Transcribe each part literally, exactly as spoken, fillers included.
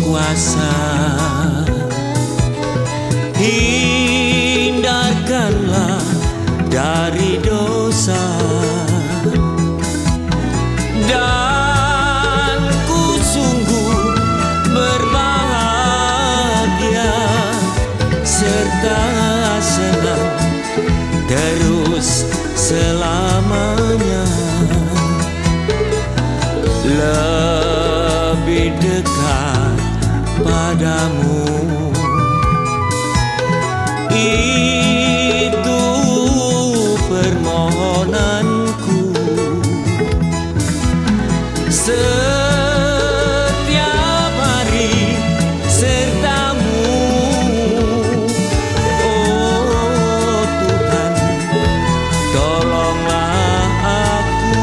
kuasa. Hindarkanlah dari dosa, dan ku sungguh berbahagia serta senang terus selamanya. Lebih dekat padamu, itu permohonanku. Setiap hari sertamu, oh Tuhan, tolonglah aku.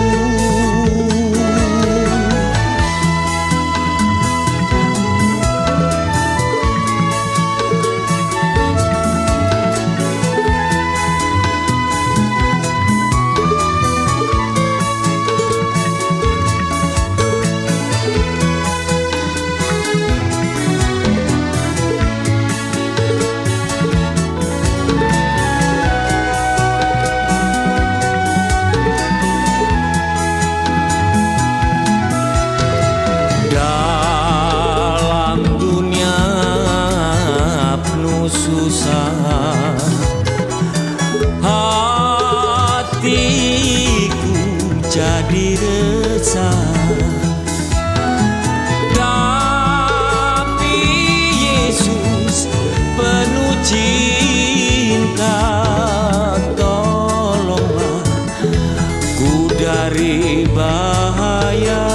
Susah hatiku jadi resah, tapi Yesus penuh cinta. Tolonglah ku dari bahaya.